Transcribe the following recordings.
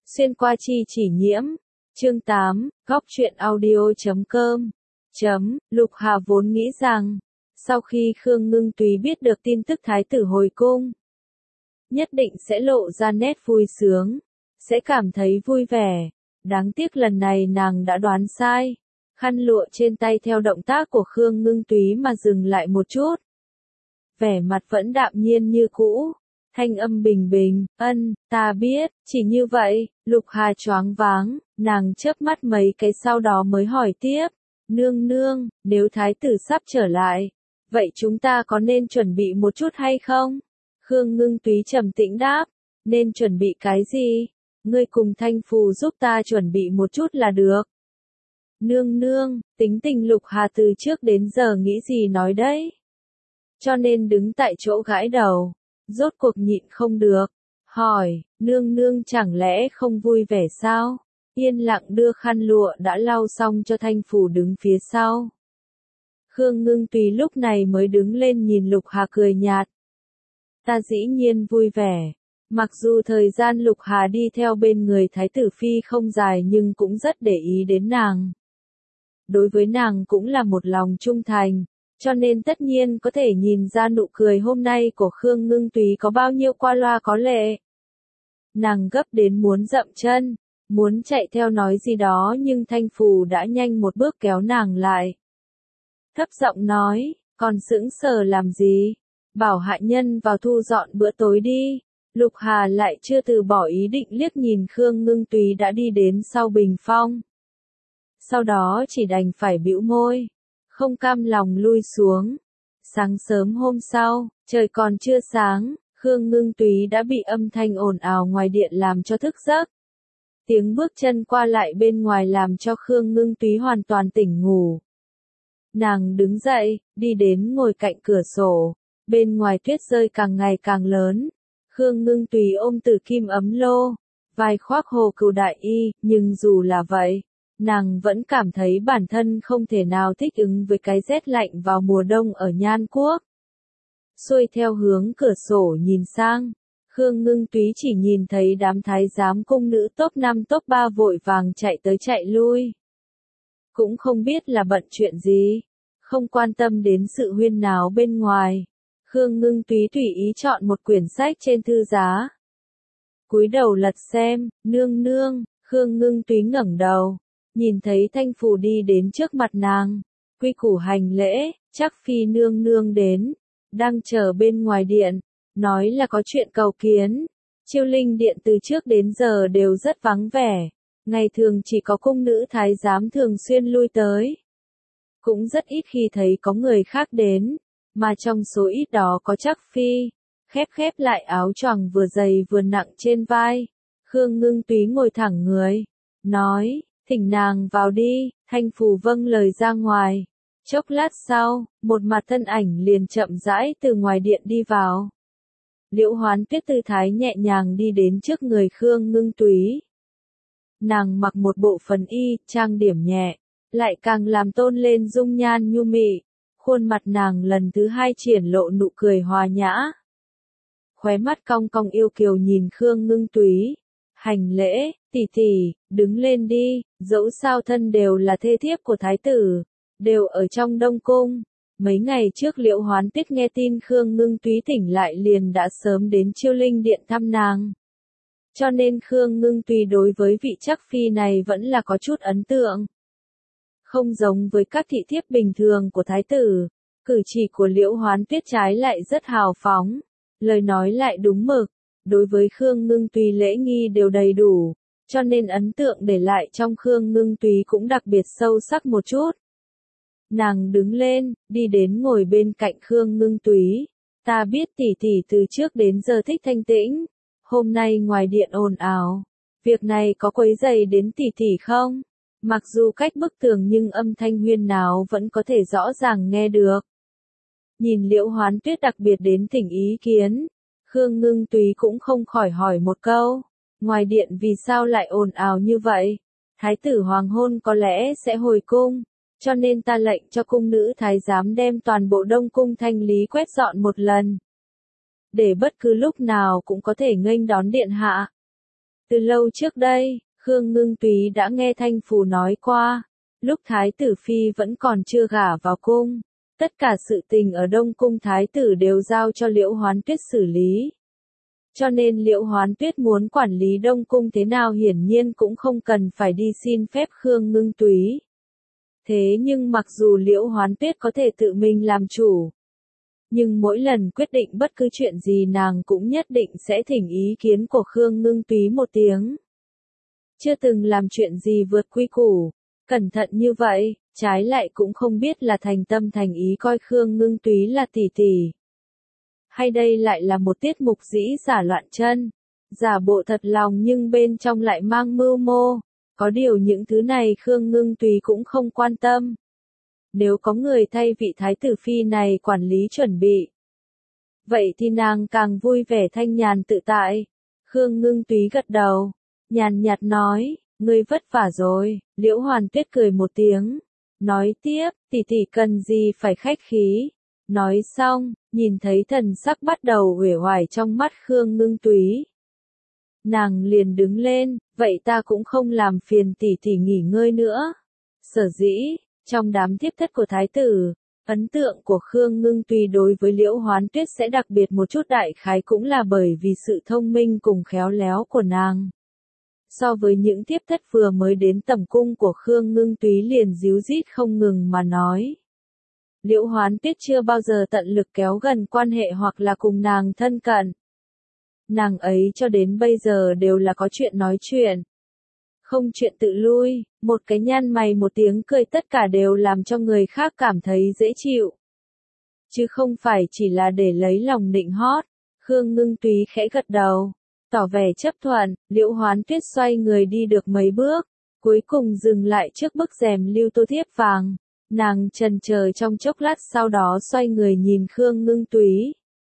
Xuyên qua chi chỉ nhiễm. Chương 8, góc truyện audio.com. Lục Hà vốn nghĩ rằng, sau khi Khương Ngưng Túy biết được tin tức thái tử hồi cung, nhất định sẽ lộ ra nét vui sướng, sẽ cảm thấy vui vẻ. Đáng tiếc lần này nàng đã đoán sai. Khăn lụa trên tay theo động tác của Khương Ngưng Túy mà dừng lại một chút. Vẻ mặt vẫn đạm nhiên như cũ. Thanh âm bình bình, ta biết, chỉ như vậy. Lục Hà choáng váng, nàng chớp mắt mấy cái sau đó mới hỏi tiếp. Nương nương, nếu thái tử sắp trở lại, vậy chúng ta có nên chuẩn bị một chút hay không? Khương Ngưng Túy trầm tĩnh đáp, nên chuẩn bị cái gì? Ngươi cùng Thanh Phù giúp ta chuẩn bị một chút là được. Nương nương, tính tình Lục Hà từ trước đến giờ nghĩ gì nói đấy. Cho nên đứng tại chỗ gãi đầu, rốt cuộc nhịn không được, hỏi, nương nương chẳng lẽ không vui vẻ sao? Yên lặng đưa khăn lụa đã lau xong cho Thanh Phù đứng phía sau. Khương Ngưng Túy lúc này mới đứng lên nhìn Lục Hà cười nhạt. Ta dĩ nhiên vui vẻ. Mặc dù thời gian Lục Hà đi theo bên người Thái tử Phi không dài nhưng cũng rất để ý đến nàng. Đối với nàng cũng là một lòng trung thành, cho nên tất nhiên có thể nhìn ra nụ cười hôm nay của Khương Ngưng Túy có bao nhiêu qua loa có lệ. Nàng gấp đến muốn dậm chân, muốn chạy theo nói gì đó nhưng Thanh Phù đã nhanh một bước kéo nàng lại. Thấp giọng nói, còn sững sờ làm gì? Bảo hạ nhân vào thu dọn bữa tối đi. Lục Hà lại chưa từ bỏ ý định liếc nhìn Khương Ngưng Túy đã đi đến sau bình phong. Sau đó chỉ đành phải bĩu môi, không cam lòng lui xuống. Sáng sớm hôm sau, trời còn chưa sáng, Khương Ngưng Túy đã bị âm thanh ồn ào ngoài điện làm cho thức giấc. Tiếng bước chân qua lại bên ngoài làm cho Khương Ngưng Túy hoàn toàn tỉnh ngủ. Nàng đứng dậy, đi đến ngồi cạnh cửa sổ, bên ngoài tuyết rơi càng ngày càng lớn. Khương Ngưng Túy ôm Tử Kim ấm lô, vai khoác Hồ Cừu đại y, nhưng dù là vậy, nàng vẫn cảm thấy bản thân không thể nào thích ứng với cái rét lạnh vào mùa đông ở Nhan Quốc. Xuôi theo hướng cửa sổ nhìn sang, Khương Ngưng Túy chỉ nhìn thấy đám thái giám cung nữ top 5 top 3 vội vàng chạy tới chạy lui. Cũng không biết là bận chuyện gì, không quan tâm đến sự huyên náo bên ngoài. Khương Ngưng Túy tùy ý chọn một quyển sách trên thư giá. Cúi đầu lật xem, nương nương, Khương Ngưng Túy ngẩng đầu, nhìn thấy Thanh Phù đi đến trước mặt nàng, quy củ hành lễ, chắc phi nương nương đến, đang chờ bên ngoài điện, nói là có chuyện cầu kiến. Chiêu Linh điện từ trước đến giờ đều rất vắng vẻ, ngày thường chỉ có cung nữ thái giám thường xuyên lui tới. Cũng rất ít khi thấy có người khác đến, mà trong số ít đó có chắc phi. Khép lại áo choàng vừa dày vừa nặng trên vai, Khương Ngưng Túy ngồi thẳng người, nói, thỉnh nàng vào đi. Thanh Phù vâng lời ra ngoài. Chốc lát sau, một mặt thân ảnh liền chậm rãi từ ngoài điện đi vào. Liễu Hoán Tuyết tư thái nhẹ nhàng đi đến trước người Khương Ngưng Túy. Nàng mặc một bộ phần y, trang điểm nhẹ, lại càng làm tôn lên dung nhan nhu mị. Khuôn mặt nàng lần thứ hai triển lộ nụ cười hòa nhã. Khóe mắt cong cong yêu kiều nhìn Khương Ngưng Túy. Hành lễ, tỷ tỷ, đứng lên đi, dẫu sao thân đều là thê thiếp của thái tử, đều ở trong Đông Cung. Mấy ngày trước Liễu Hoán Tuyết nghe tin Khương Ngưng Túy tỉnh lại liền đã sớm đến Chiêu Linh điện thăm nàng. Cho nên Khương Ngưng Túy đối với vị chắc phi này vẫn là có chút ấn tượng. Không giống với các thị thiếp bình thường của thái tử, cử chỉ của Liễu Hoán Tuyết trái lại rất hào phóng, lời nói lại đúng mực, đối với Khương Ngưng Túy lễ nghi đều đầy đủ, cho nên ấn tượng để lại trong Khương Ngưng Túy cũng đặc biệt sâu sắc một chút. Nàng đứng lên, đi đến ngồi bên cạnh Khương Ngưng Túy. Ta biết tỷ tỷ từ trước đến giờ thích thanh tĩnh, hôm nay ngoài điện ồn ào, việc này có quấy rầy đến tỷ tỷ không? Mặc dù cách bức tường nhưng âm thanh huyên náo vẫn có thể rõ ràng nghe được. Nhìn Liễu Hoán Tuyết đặc biệt đến thỉnh ý kiến, Khương Ngưng Túy cũng không khỏi hỏi một câu, ngoài điện vì sao lại ồn ào như vậy? Thái tử hoàng hôn có lẽ sẽ hồi cung, cho nên ta lệnh cho cung nữ thái giám đem toàn bộ Đông Cung thanh lý quét dọn một lần, để bất cứ lúc nào cũng có thể nghênh đón điện hạ. Từ lâu trước đây, Khương Ngưng Túy đã nghe Thanh Phù nói qua, lúc Thái tử Phi vẫn còn chưa gả vào cung, tất cả sự tình ở Đông Cung Thái tử đều giao cho Liễu Hoán Tuyết xử lý. Cho nên Liễu Hoán Tuyết muốn quản lý Đông Cung thế nào hiển nhiên cũng không cần phải đi xin phép Khương Ngưng Túy. Thế nhưng mặc dù Liễu Hoán Tuyết có thể tự mình làm chủ, nhưng mỗi lần quyết định bất cứ chuyện gì nàng cũng nhất định sẽ thỉnh ý kiến của Khương Ngưng Túy một tiếng. Chưa từng làm chuyện gì vượt quy củ, cẩn thận như vậy, trái lại cũng không biết là thành tâm thành ý coi Khương Ngưng Túy là tỷ tỷ. Hay đây lại là một tiết mục dĩ giả loạn chân, giả bộ thật lòng nhưng bên trong lại mang mưu mô, có điều những thứ này Khương Ngưng Túy cũng không quan tâm. Nếu có người thay vị Thái tử Phi này quản lý chuẩn bị, vậy thì nàng càng vui vẻ thanh nhàn tự tại. Khương Ngưng Túy gật đầu, nhàn nhạt nói, ngươi vất vả rồi. Liễu Hoán Tuyết cười một tiếng, nói tiếp, tỷ tỷ cần gì phải khách khí. Nói xong, nhìn thấy thần sắc bắt đầu uể oải trong mắt Khương Ngưng Túy, nàng liền đứng lên, vậy ta cũng không làm phiền tỷ tỷ nghỉ ngơi nữa. Sở dĩ, trong đám thiếp thất của thái tử, ấn tượng của Khương Ngưng Túy đối với Liễu Hoán Tuyết sẽ đặc biệt một chút, đại khái cũng là bởi vì sự thông minh cùng khéo léo của nàng. So với những thiếp thất vừa mới đến tầm cung của Khương Ngưng Túy liền díu dít không ngừng mà nói. Liễu Hoán Tuyết chưa bao giờ tận lực kéo gần quan hệ hoặc là cùng nàng thân cận. Nàng ấy cho đến bây giờ đều là có chuyện nói chuyện, không chuyện tự lui, một cái nhăn mày một tiếng cười tất cả đều làm cho người khác cảm thấy dễ chịu. Chứ không phải chỉ là để lấy lòng nịnh hót. Khương Ngưng Túy khẽ gật đầu, tỏ vẻ chấp thuận. Liễu Hoán Tuyết xoay người đi được mấy bước, cuối cùng dừng lại trước bức rèm lưu tô thiếp vàng. Nàng chần chờ trong chốc lát sau đó xoay người nhìn Khương Ngưng Túy.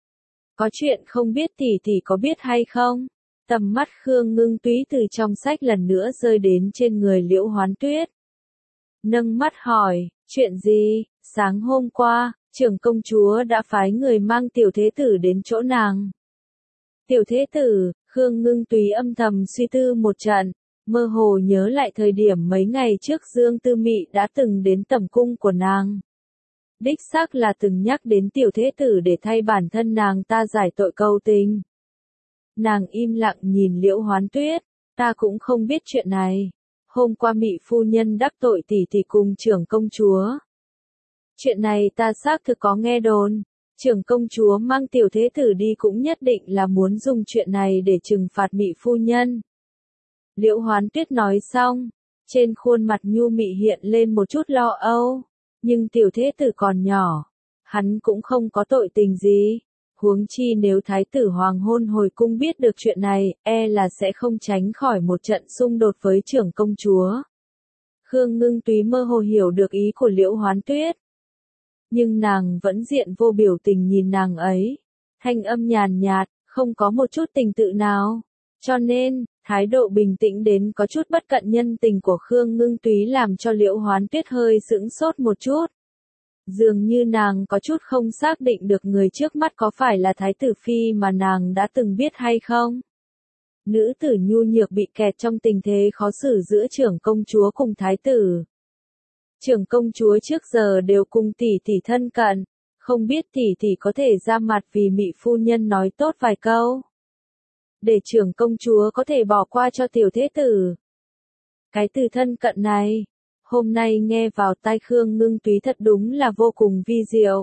Có chuyện không biết tỷ tỷ có biết hay không? Tầm mắt Khương Ngưng Túy từ trong sách lần nữa rơi đến trên người Liễu Hoán Tuyết. Nâng mắt hỏi, chuyện gì? Sáng hôm qua, trưởng công chúa đã phái người mang tiểu thế tử đến chỗ nàng. Tiểu thế tử, Khương Ngưng Túy âm thầm suy tư một trận, mơ hồ nhớ lại thời điểm mấy ngày trước Dương Tư Mị đã từng đến tẩm cung của nàng. Đích xác là từng nhắc đến tiểu thế tử để thay bản thân nàng ta giải tội cầu tình. Nàng im lặng nhìn Liễu Hoán Tuyết, ta cũng không biết chuyện này. Hôm qua Mị phu nhân đắc tội tỷ tỷ cùng trưởng công chúa. Chuyện này ta xác thực có nghe đồn, trưởng công chúa mang tiểu thế tử đi cũng nhất định là muốn dùng chuyện này để trừng phạt Mị phu nhân. Liễu Hoán Tuyết nói xong, trên khuôn mặt nhu mị hiện lên một chút lo âu, nhưng tiểu thế tử còn nhỏ, hắn cũng không có tội tình gì. Huống chi nếu thái tử hoàng hôn hồi cung biết được chuyện này, e là sẽ không tránh khỏi một trận xung đột với trưởng công chúa. Khương Ngưng Túy mơ hồ hiểu được ý của Liễu Hoán Tuyết, nhưng nàng vẫn diện vô biểu tình nhìn nàng ấy, thanh âm nhàn nhạt, không có một chút tình tự nào. Cho nên, thái độ bình tĩnh đến có chút bất cận nhân tình của Khương Ngưng Túy làm cho Liễu Hoán Tuyết hơi sững sốt một chút. Dường như nàng có chút không xác định được người trước mắt có phải là thái tử phi mà nàng đã từng biết hay không. Nữ tử nhu nhược bị kẹt trong tình thế khó xử giữa trưởng công chúa cùng thái tử. Trưởng công chúa trước giờ đều cùng tỷ tỷ thân cận, không biết tỷ tỷ có thể ra mặt vì Mị phu nhân nói tốt vài câu, để trưởng công chúa có thể bỏ qua cho tiểu thế tử. Cái từ thân cận này, hôm nay nghe vào tai Khương Ngưng Túy thật đúng là vô cùng vi diệu.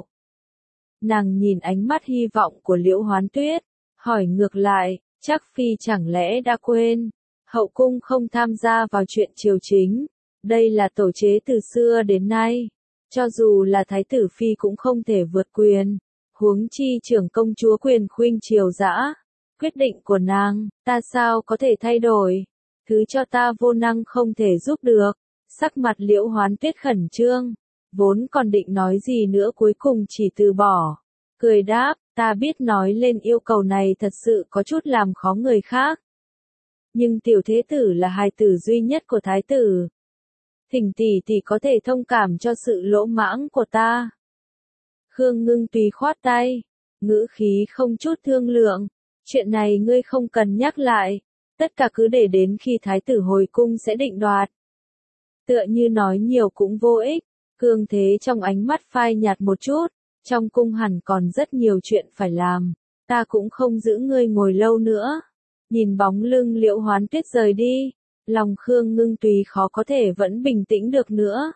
Nàng nhìn ánh mắt hy vọng của Liễu Hoán Tuyết, hỏi ngược lại, chắc phi chẳng lẽ đã quên, hậu cung không tham gia vào chuyện triều chính, đây là tổ chế từ xưa đến nay, cho dù là thái tử phi cũng không thể vượt quyền, huống chi trưởng công chúa quyền khuynh triều dã, quyết định của nàng, ta sao có thể thay đổi, thứ cho ta vô năng không thể giúp được. Sắc mặt Liễu Hoán Tuyết khẩn trương, vốn còn định nói gì nữa cuối cùng chỉ từ bỏ, cười đáp, ta biết nói lên yêu cầu này thật sự có chút làm khó người khác. Nhưng tiểu thế tử là hài tử duy nhất của thái tử. Thỉnh tỷ tỷ có thể thông cảm cho sự lỗ mãng của ta. Khương Ngưng Túy khoát tay, ngữ khí không chút thương lượng, chuyện này ngươi không cần nhắc lại, tất cả cứ để đến khi thái tử hồi cung sẽ định đoạt. Tựa như nói nhiều cũng vô ích, cương thế trong ánh mắt phai nhạt một chút, trong cung hẳn còn rất nhiều chuyện phải làm, ta cũng không giữ ngươi ngồi lâu nữa. Nhìn bóng lưng Liễu Hoán Tuyết rời đi, lòng Khương Ngưng Tùy khó có thể vẫn bình tĩnh được nữa.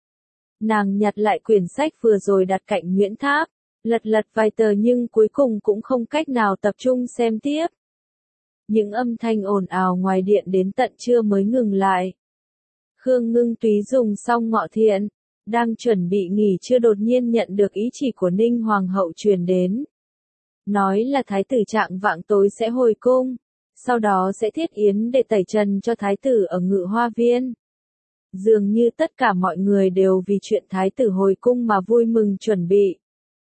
Nàng nhặt lại quyển sách vừa rồi đặt cạnh Nguyễn Tháp, lật lật vài tờ nhưng cuối cùng cũng không cách nào tập trung xem tiếp. Những âm thanh ồn ào ngoài điện đến tận trưa mới ngừng lại. Khương Ngưng Túy dùng xong ngọ thiện, đang chuẩn bị nghỉ trưa đột nhiên nhận được ý chỉ của Ninh Hoàng hậu truyền đến. Nói là thái tử trạng vạng tối sẽ hồi cung, sau đó sẽ thiết yến để tẩy trần cho thái tử ở Ngự Hoa Viên. Dường như tất cả mọi người đều vì chuyện thái tử hồi cung mà vui mừng chuẩn bị.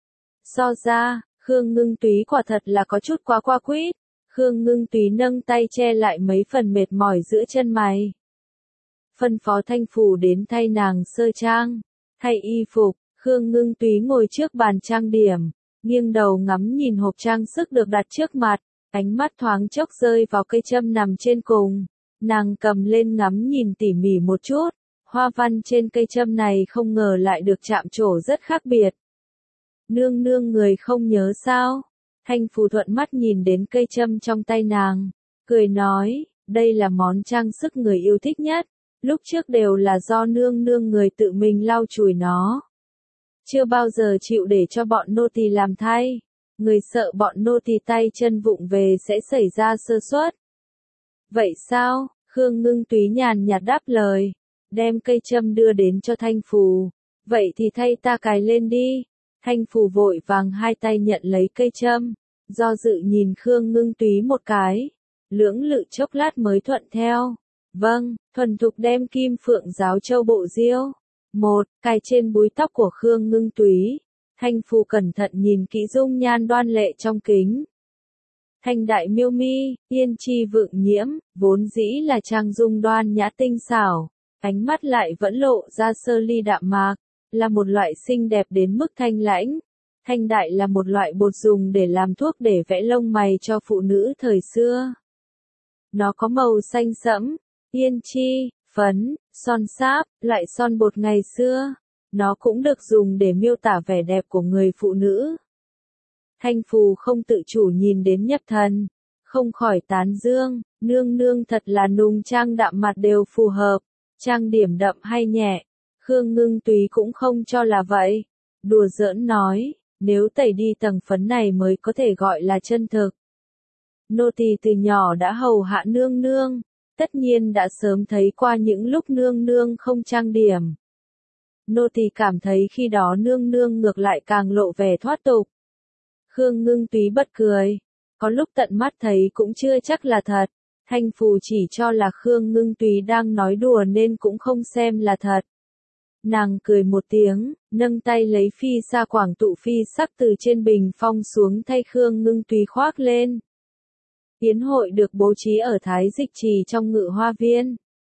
So ra, Khương Ngưng Túy quả thật là có chút quá qua quýt. Khương Ngưng Túy nâng tay che lại mấy phần mệt mỏi giữa chân mày. Phân phó Thanh Phủ đến thay nàng sơ trang, thay y phục. Khương Ngưng Túy ngồi trước bàn trang điểm, nghiêng đầu ngắm nhìn hộp trang sức được đặt trước mặt, ánh mắt thoáng chốc rơi vào cây châm nằm trên cùng. Nàng cầm lên ngắm nhìn tỉ mỉ một chút, hoa văn trên cây châm này không ngờ lại được chạm trổ rất khác biệt. Nương nương người không nhớ sao? Thanh Phù thuận mắt nhìn đến cây châm trong tay nàng, cười nói, đây là món trang sức người yêu thích nhất, lúc trước đều là do nương nương người tự mình lau chùi nó. Chưa bao giờ chịu để cho bọn nô tỳ làm thay, người sợ bọn nô tỳ tay chân vụng về sẽ xảy ra sơ suất. Vậy sao? Khương Ngưng Túy nhàn nhạt đáp lời, đem cây châm đưa đến cho Thanh Phù, vậy thì thay ta cài lên đi. Thanh Phù vội vàng hai tay nhận lấy cây châm, do dự nhìn Khương Ngưng Túy một cái, lưỡng lự chốc lát mới thuận theo. Vâng, thuần thục đem kim phượng giáo châu bộ diêu. Một, cài trên búi tóc của Khương Ngưng Túy. Thanh Phù cẩn thận nhìn kỹ dung nhan đoan lệ trong kính. Thanh đại miêu mi, yên chi vượng nhiễm, vốn dĩ là trang dung đoan nhã tinh xảo, ánh mắt lại vẫn lộ ra sơ ly đạm mạc, là một loại xinh đẹp đến mức thanh lãnh. Thanh đại là một loại bột dùng để làm thuốc để vẽ lông mày cho phụ nữ thời xưa. Nó có màu xanh sẫm, yên chi, phấn, son sáp, loại son bột ngày xưa. Nó cũng được dùng để miêu tả vẻ đẹp của người phụ nữ. Thanh Phù không tự chủ nhìn đến nhập thần, không khỏi tán dương, nương nương thật là nùng trang đạm mặt đều phù hợp, trang điểm đậm hay nhẹ. Khương Ngưng Túy cũng không cho là vậy, đùa giỡn nói, nếu tẩy đi tầng phấn này mới có thể gọi là chân thực. Nô tỳ từ nhỏ đã hầu hạ nương nương, tất nhiên đã sớm thấy qua những lúc nương nương không trang điểm. Nô tỳ cảm thấy khi đó nương nương ngược lại càng lộ vẻ thoát tục. Khương Ngưng Túy bật cười, có lúc tận mắt thấy cũng chưa chắc là thật. Thanh Phù chỉ cho là Khương Ngưng Túy đang nói đùa nên cũng không xem là thật. Nàng cười một tiếng, nâng tay lấy phi sa quảng tụ phi sắc từ trên bình phong xuống thay Khương Ngưng Túy khoác lên. Yến hội được bố trí ở Thái Dịch Trì trong Ngự Hoa Viên.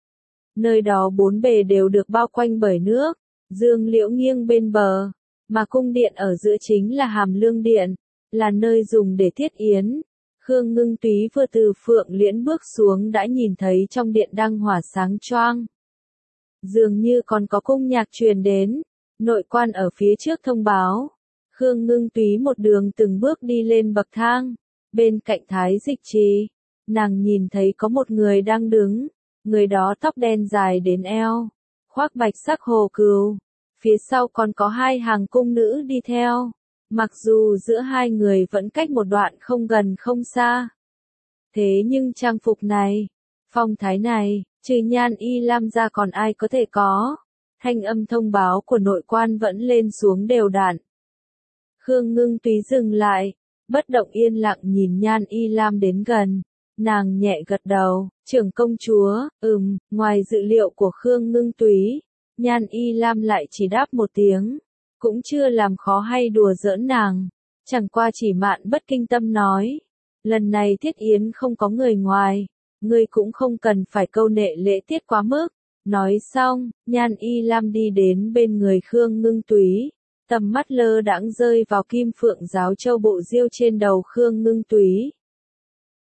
Nơi đó bốn bề đều được bao quanh bởi nước, dương liễu nghiêng bên bờ, mà cung điện ở giữa chính là Hàm Lương Điện, là nơi dùng để thiết yến. Khương Ngưng Túy vừa từ Phượng Liễn bước xuống đã nhìn thấy trong điện đăng hỏa sáng choang. Dường như còn có cung nhạc truyền đến, nội quan ở phía trước thông báo. Khương Ngưng Túy một đường từng bước đi lên bậc thang, bên cạnh Thái Dịch Trì, nàng nhìn thấy có một người đang đứng, người đó tóc đen dài đến eo, khoác bạch sắc hồ cừu, phía sau còn có hai hàng cung nữ đi theo, mặc dù giữa hai người vẫn cách một đoạn không gần không xa. Thế nhưng trang phục này, phong thái này, trừ Nhan Y Lam ra còn ai có thể có. Thanh âm thông báo của nội quan vẫn lên xuống đều đặn. Khương Ngưng Túy dừng lại, bất động yên lặng nhìn Nhan Y Lam đến gần. Nàng nhẹ gật đầu, trưởng công chúa, ngoài dự liệu của Khương Ngưng Túy, Nhan Y Lam lại chỉ đáp một tiếng, cũng chưa làm khó hay đùa giỡn nàng, chẳng qua chỉ mạn bất kinh tâm nói, lần này thiết yến không có người ngoài, ngươi cũng không cần phải câu nệ lễ tiết quá mức. Nói xong, Nhan Y Lam đi đến bên người Khương Ngưng Túy, tầm mắt lơ đãng rơi vào kim phượng giáo châu bộ diêu trên đầu Khương Ngưng Túy.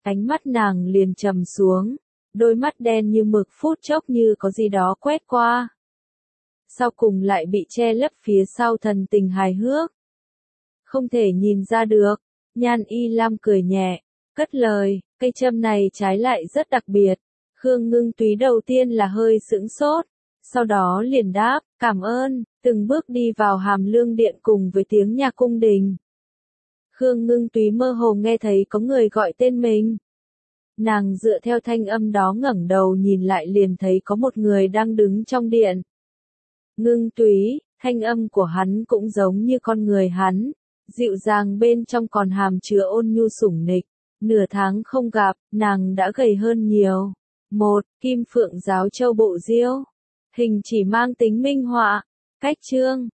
Ánh mắt nàng liền trầm xuống, đôi mắt đen như mực phút chốc như có gì đó quét qua. Sau cùng lại bị che lấp phía sau thần tình hài hước. Không thể nhìn ra được, Nhan Y Lam cười nhẹ, cất lời, cây châm này trái lại rất đặc biệt. Khương Ngưng Túy đầu tiên là hơi sững sốt, sau đó liền đáp, cảm ơn, từng bước đi vào Hàm Lương Điện cùng với tiếng nhạc cung đình. Khương Ngưng Túy mơ hồ nghe thấy có người gọi tên mình. Nàng dựa theo thanh âm đó ngẩng đầu nhìn lại liền thấy có một người đang đứng trong điện. Ngưng Túy, thanh âm của hắn cũng giống như con người hắn, dịu dàng bên trong còn hàm chứa ôn nhu sủng nịch. Nửa tháng không gặp, nàng đã gầy hơn nhiều. Kim Phượng Giáo Châu Bộ Diêu. Hình chỉ mang tính minh họa. Cách chương.